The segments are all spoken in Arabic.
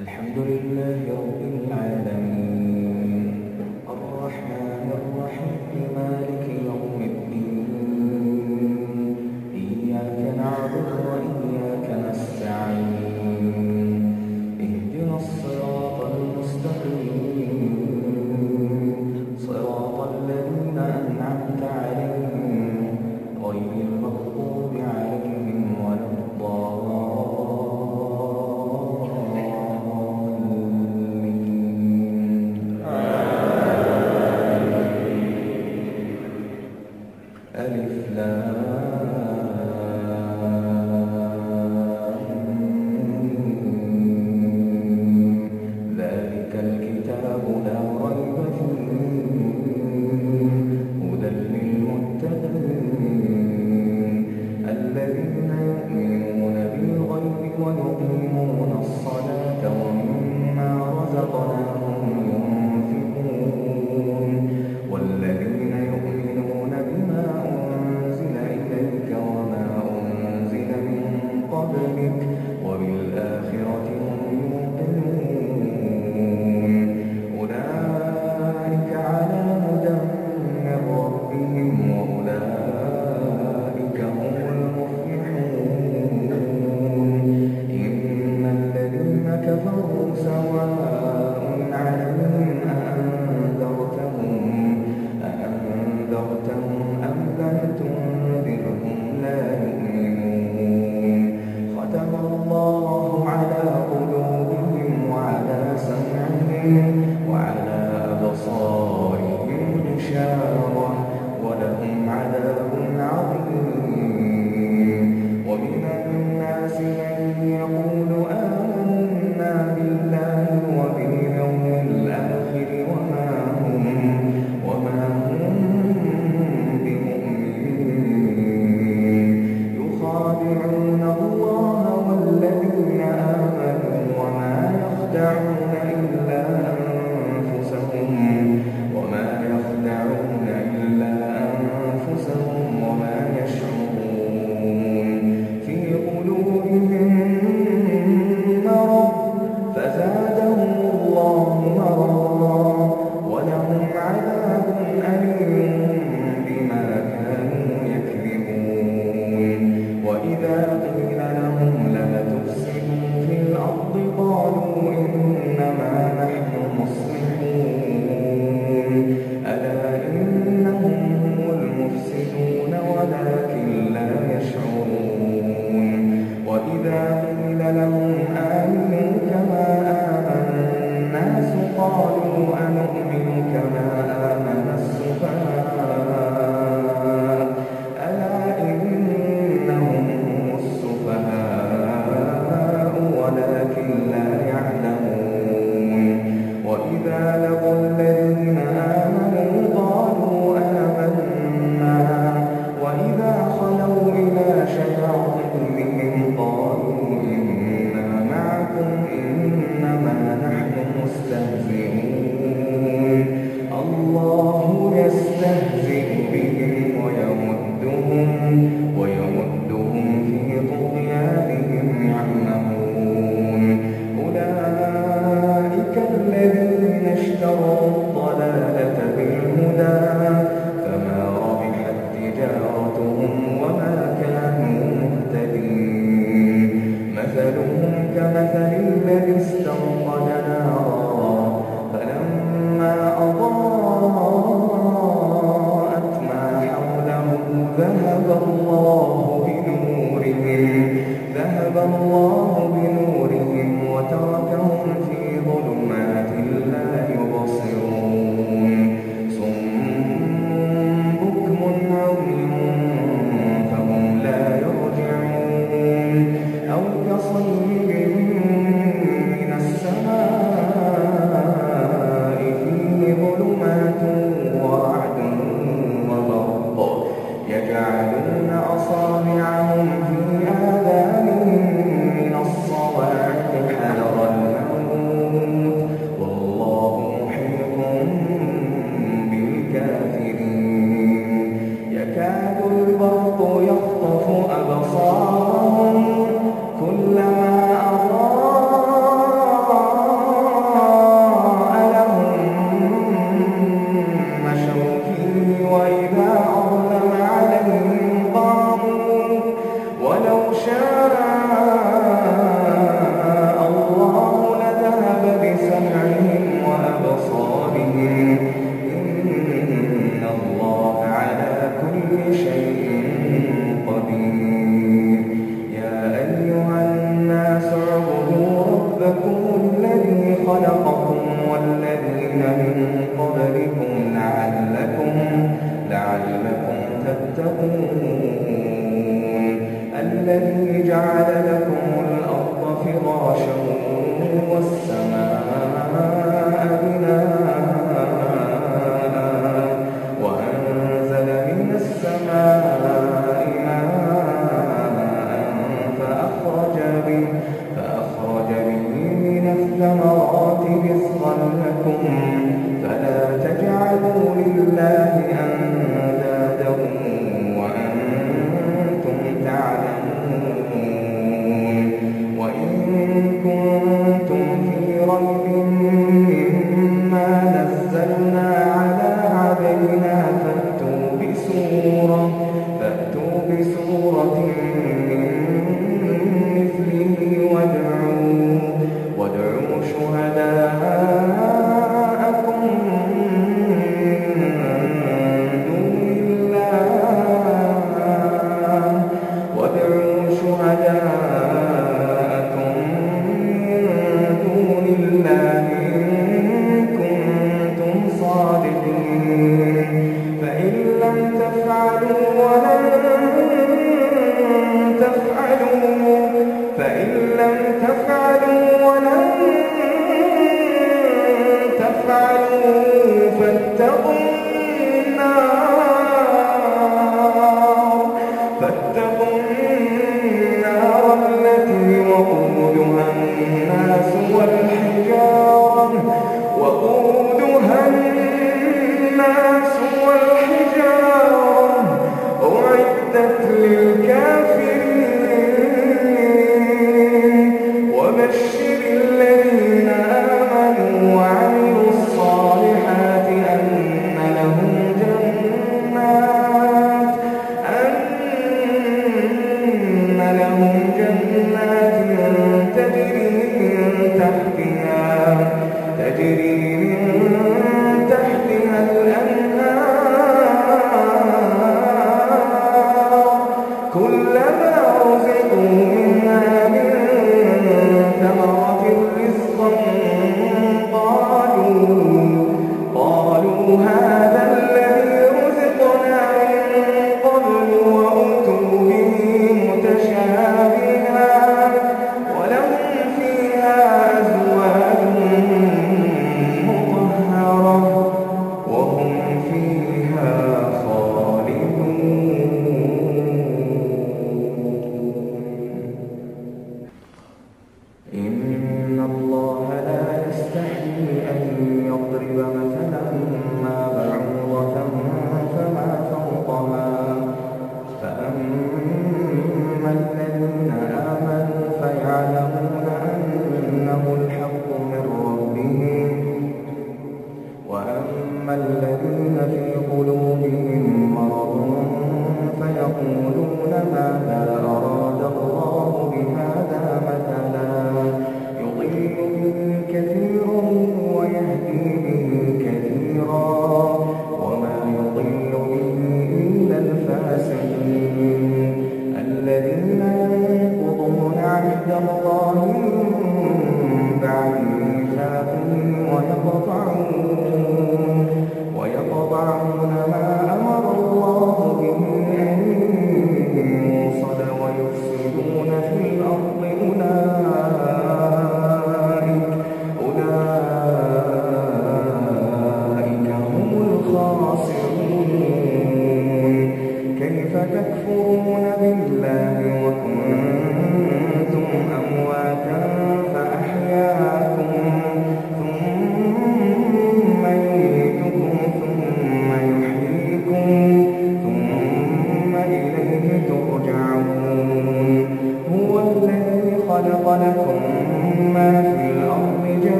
الحمد لله رب العالمين الرحمن الرحيم مالك يوم الدين إياك نعبد وإياك نستعين اهدنا الصراط المستقيم صراط الذين أنعمت عليهم غير المغضوب عليهم ولا ألف لام ذلك الكتاب لا ريب فيه هدى للمتقين الذين يؤمنون بالغيب ويقيمون الصلاة ومما رزقناهم ينفقون والذين يؤمنون بما أنزل إليك وما أنزل من قبلك وبالآخرة هم يوقنون أولئك على هدى من ربهم وأولئك هم المفلحون إن الذين كفروا سواء عليهم أأنذرتهم أم لم تنذرهم لا يؤمنون ختم الله على قلوبهم وعلى سمعهم وعلى أبصارهم غشاوة ولهم عذاب عظيم ومن الناس من يقول آمنا بالله وباليوم الآخر وما هم بمؤمنين يخادعون الله والذين آمنوا وما يخدعون إلا أنفسهم وما يشعرون في قلوبهم مرض فزادهم الله مرضا ولهم عذاب أليم بما كانوا يكذبون وإذا قيل لهم لا تفسدوا في الأرض قالوا إنما نحن مصلحون ألا إنهم هم المفسدون ولكن لا يشعرون وإذا قيل لهم آمنوا كما آمن الناس قالوا أنؤمن كما آمن السفهاء ألا إنهم هم السفهاء ولكن لا يعلمون وإذا لقوا الذين آمنوا قالوا آمنا وإذا خلوا إلى شياطينهم قالوا إنا معكم إنما نحن مستهزئون الله يستهزئ بهم ويمدهم في طغيانهم يعمهون أولئك الذين الذين من قبلكم لعلكم تتقون الذي جعل لكم الأرض فراشا والسماء بناء وأنزل من السماء ماء فأخرج به من الثمرات رزقا لكم فلا تجعلوا لله أندادا وأنتم تعلمون وإن كنتم في ريب مما نزلنا على عبدنا فأتوا بسورة من مثله وادعوا شهداءكم من دون الله إن كنتم صادقين فإن لم تفعلوا ولن تفعلوا فاتقوا النار التي وقودها الناس والحجارة أعدت للكافرين وبشر الذين آمنوا وعملوا الصالحات أن لهم جنات تجري من تحتها الأنهار كلما رزقوا منها من ثمرة رزقا قالوا هذا الذي رزقنا من قبل وأتوا به متشابها ولهم فيها أزواج مطهرة وهم فيها خالدون. إن الله لا يستحيي أن يضرب مثلا ما بعوضة فما فوقها فأما الذين آمنوا فيعلمون أنه الحق من ربهم وأما الذين في قلوبهم مرض فيقولون ماذا أراد الله بهذا مثلا يضل به كثيرا ويهدي به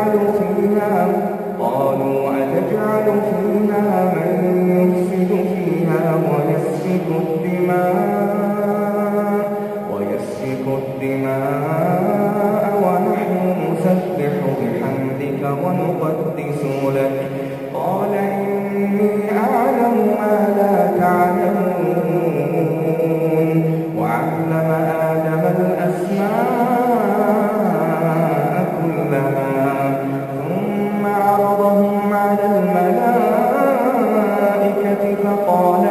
قالوا أتجعل فيها من يفسد فيها ويسفك الدماء ونحن نسبح بحمدك ونقدس لك قال إني أعلم ما لا تعلمون وعلم آدم الأسماء كلها ثم عرضهم على الملائكة فقال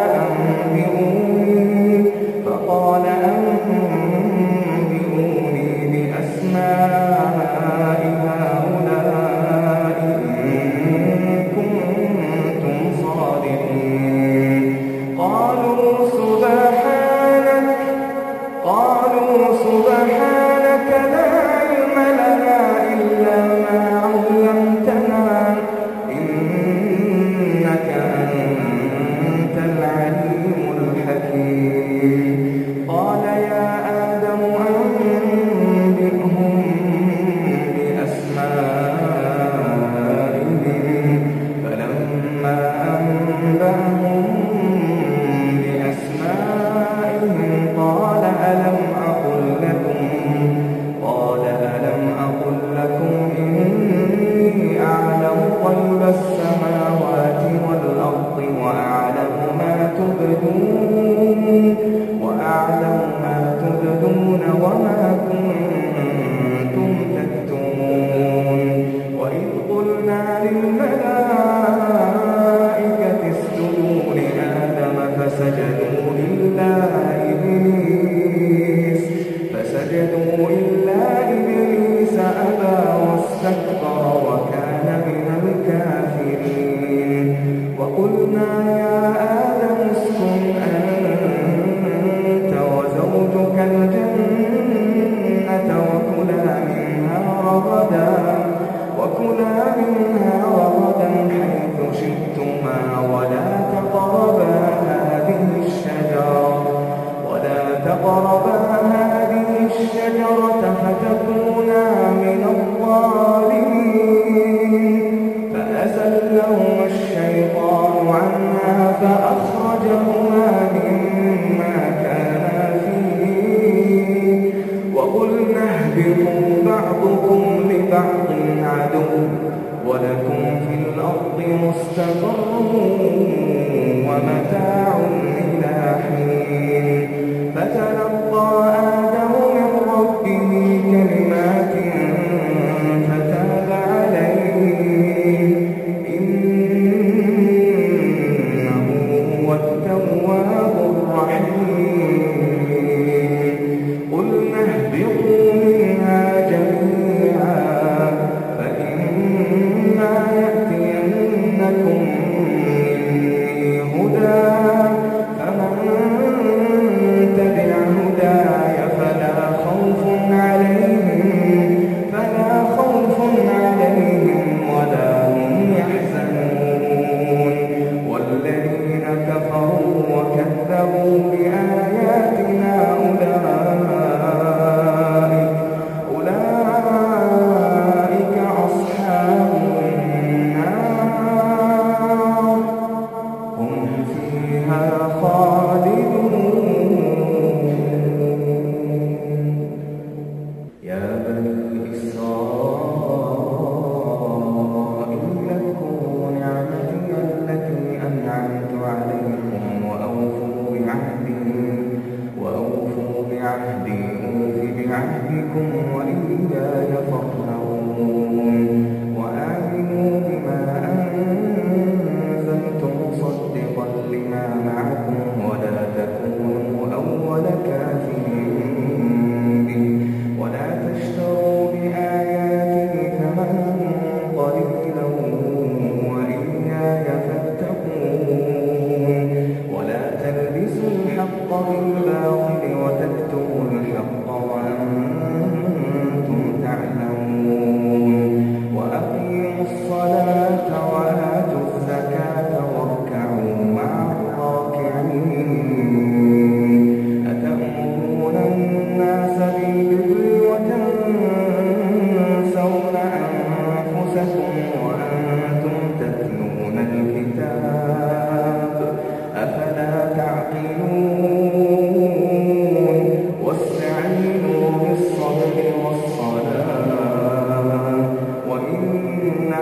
أنبئوني بأسماء هؤلاء إن كنتم صادقين قالوا سبحانك لا علم لنا إلا ما علمتنا إنك أنت العليم الحكيم قال يا آدم أنبئهم بأسمائهم فلما أنبأهم بأسمائهم قال ألم أقل لكم إني أعلم غيب السماوات والأرض وأعلم ما تبدون وما كنتم تكتمون وإذ قلنا للملائكة اسجدوا لآدم فسجدوا إلا إبليس أبى واستكبر وكان من الكافرين وقلنا يا آدم اسكن أنت وزوجك الجنة وكلا منها رغدا حيث شئتما ولا تقربا هذه الشجرة فتكونا من الظالمين فأزلهما الشيطان عنها فأخرجهما مما كانا فيه وقلنا اهبطوا بعضكم لبعض عدو ولكم في الأرض مستقر ومتاع إلى حين فتلقى آدم من ربه كلمات فتاب عليه إنه هو التواب الرحيم قلنا اهبطوا منها جميعا فإما يأتينكم مني هدى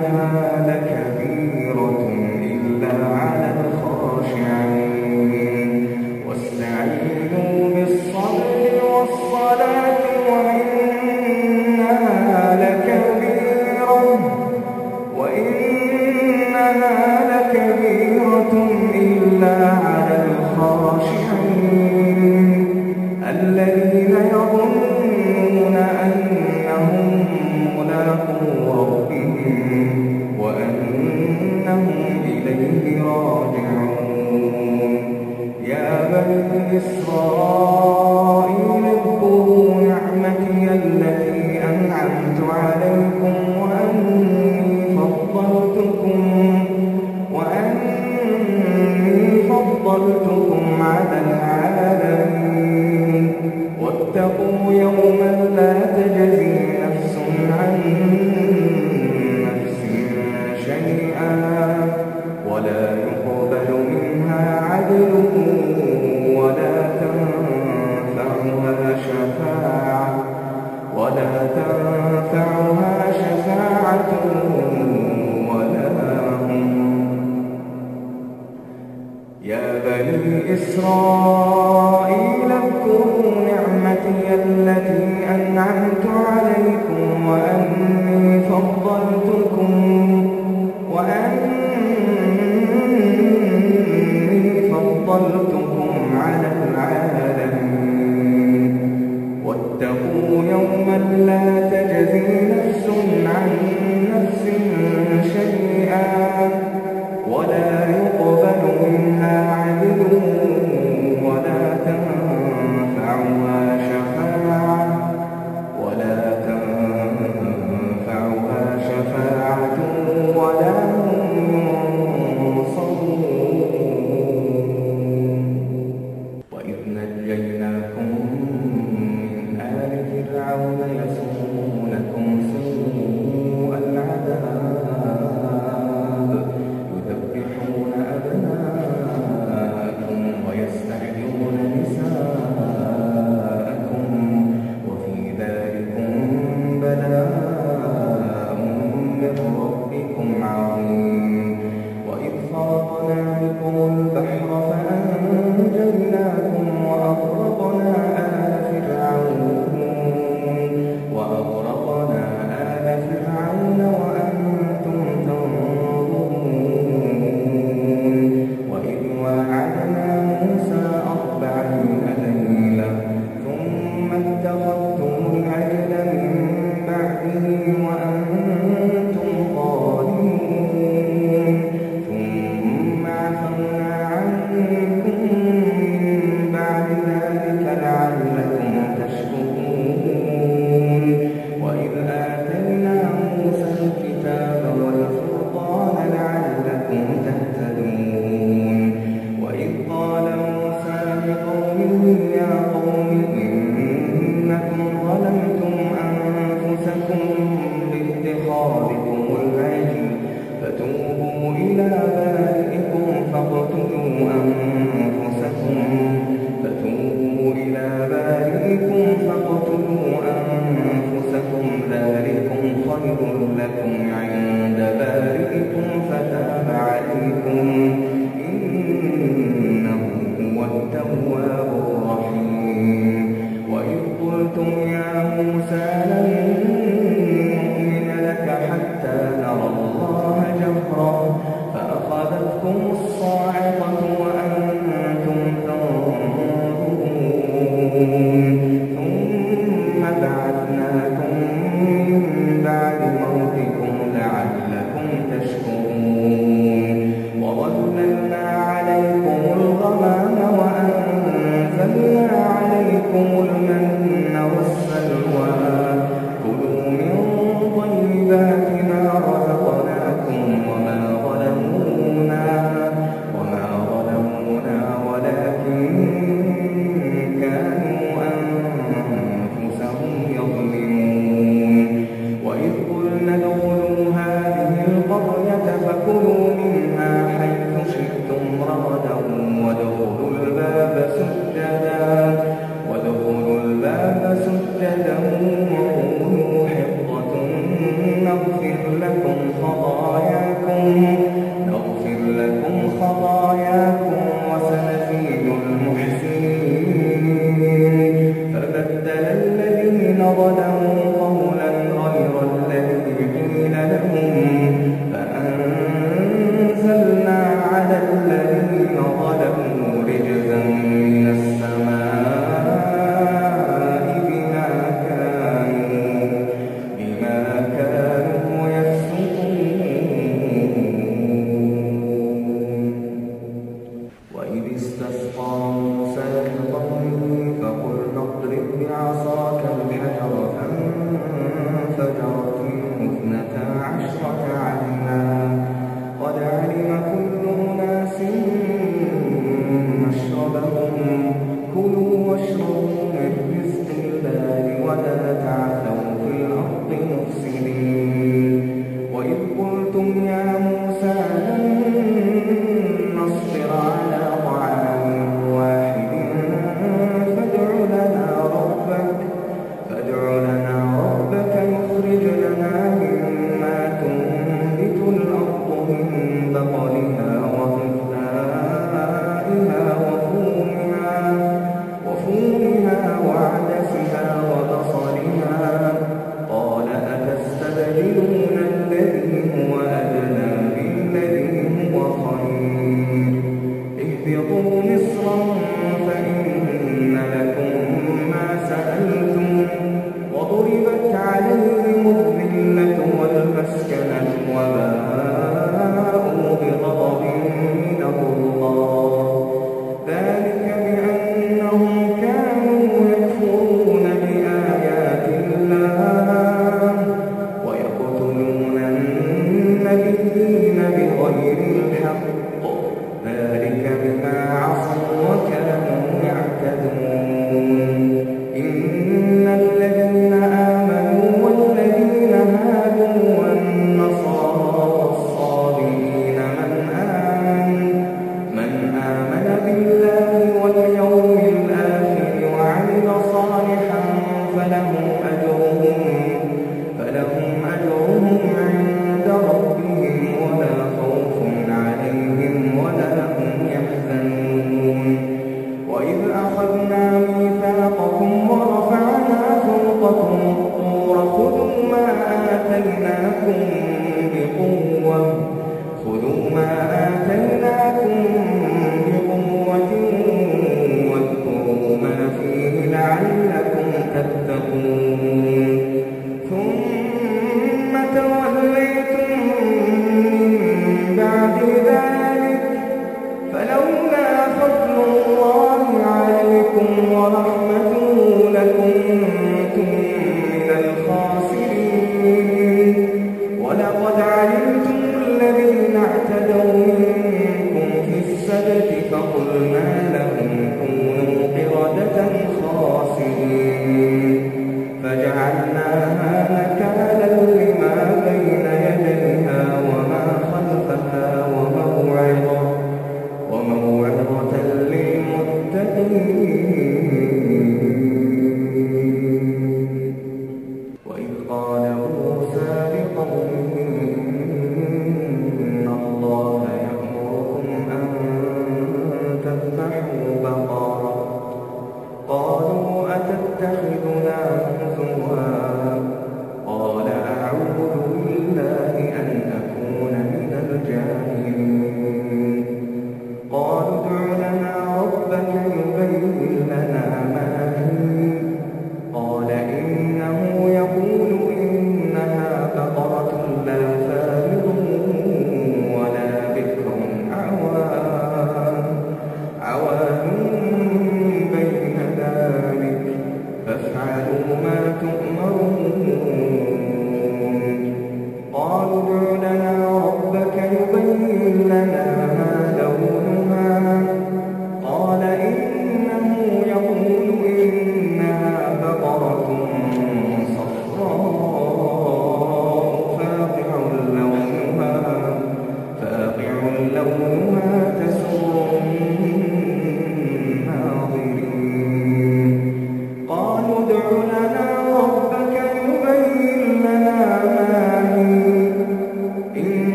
وإنها لكبيرة إلا على الخاشعين واستعينوا بالصبر والصلاة وإنها لكبيرة إلا على الخاشعين الذين يظنون أنهم ملاقو ربهم وأنهم إليه راجعون يا بني إسرائيل اذكروا نعمتي التي أنعمت عليكم وأني فضلتكم على العالمين واتقوا يوما لا تجزي نفس عن نفس شيئا ولا يقبل منها عدل ولا تنفع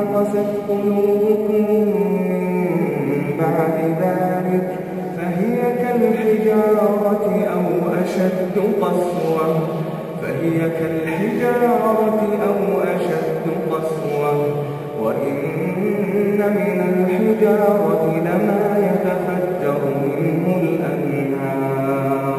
قست قلوبكم من بعد ذلك فهي كالحجارة أو أشد قسوة وإن من الحجارة لما يتفجر منه الأنهار